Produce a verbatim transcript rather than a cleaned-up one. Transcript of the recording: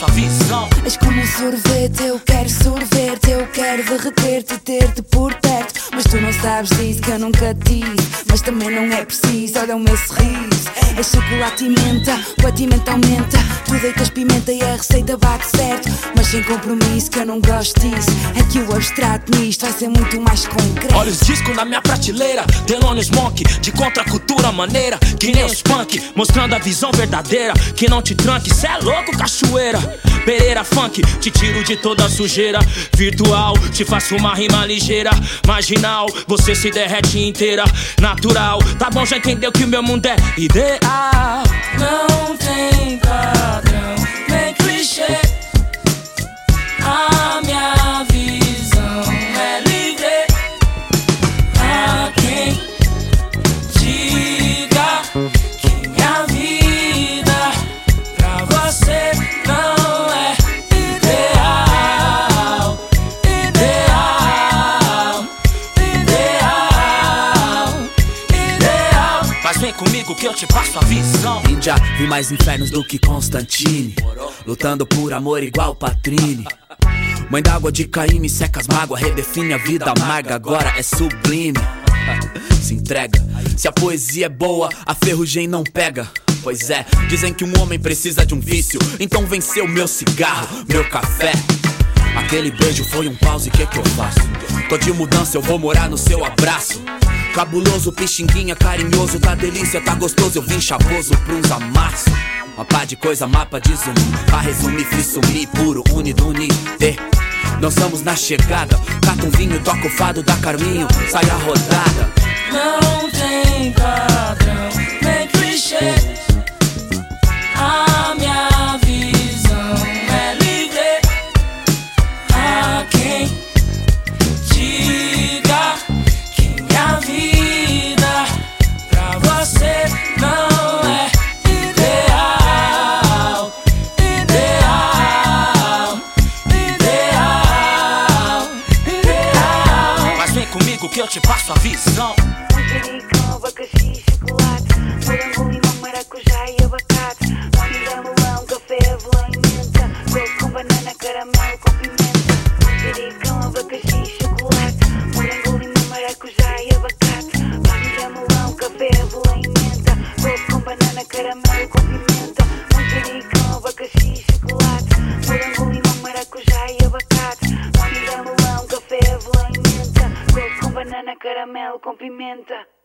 passo a visão. És como um sorvete, eu quero sorver-te, eu quero derreter-te e ter-te por perto. Mas tu não sabes disso que eu nunca disse, mas também não é preciso, olha o meu sorriso. É chocolate e menta, o batimento aumenta, tu deitas pimenta e a receita bate certo. Mas sem compromisso que eu não gosto disso, é que o abstrato nisto vai ser muito mais concreto. Olha os discos na minha prateleira, Thelonious Monk, de contracultura maneira, que nem os punk, mostrando a visão verdadeira. Que não te tranque, cê é louco, cachoeira. Pereira Funk, te tiro de toda a sujeira. Virtual, te faço uma rima ligeira. Marginal, você se derrete inteira. Natural, tá bom, já entendeu que o meu mundo é ideal. Não tem padrão, nem clichê. A minha visão é livre. A quem diga que minha vida pra você não é ideal. Ideal, ideal, ideal. Mas vem comigo que eu te passo a visão. Índia, vi mais infernos do que Constantine, lutando por amor igual Patrine. Mãe d'água de Caim me seca as mágoas, redefine a vida amarga, agora é sublime. Se entrega, se a poesia é boa, a ferrugem não pega. Pois é, dizem que um homem precisa de um vício, então venceu meu cigarro, meu café. Aquele beijo foi um pause, que que eu faço? Tô de mudança, eu vou morar no seu abraço. Cabuloso, pixinguinha, carinhoso, tá delícia, tá gostoso, eu vim chavoso pra uns amassos. Uma pá de coisa, mapa de zoom, pra resumir, fiz sumir, puro, unido, unite. Dançamos na chegada, cata um vinho, toca o fado da Carminho, sai a rodada. Não tem padrão, nem clichê. A minha visão é livre. A quem diga que minha vida pra você não é ideal. Ideal, ideal, ideal. Mas vem comigo que eu te passo a visão. Manjericão, abacaxi, chocolate, morango, limão, maracujá e abacate. Mamila, melão, café, avelã e menta, coco com banana, caramelo com pimenta. Manjericão, abacaxi, chocolate, morango, limão, maracujá e abacate. Mamila, melão, café, avelã e menta, coco com banana, caramelo com pimenta. Manjericão, abacaxi, chocolate, morango, limão, maracujá e abacate. Mamila, melão, café, avelã e menta, coco com banana, caramelo com pimenta.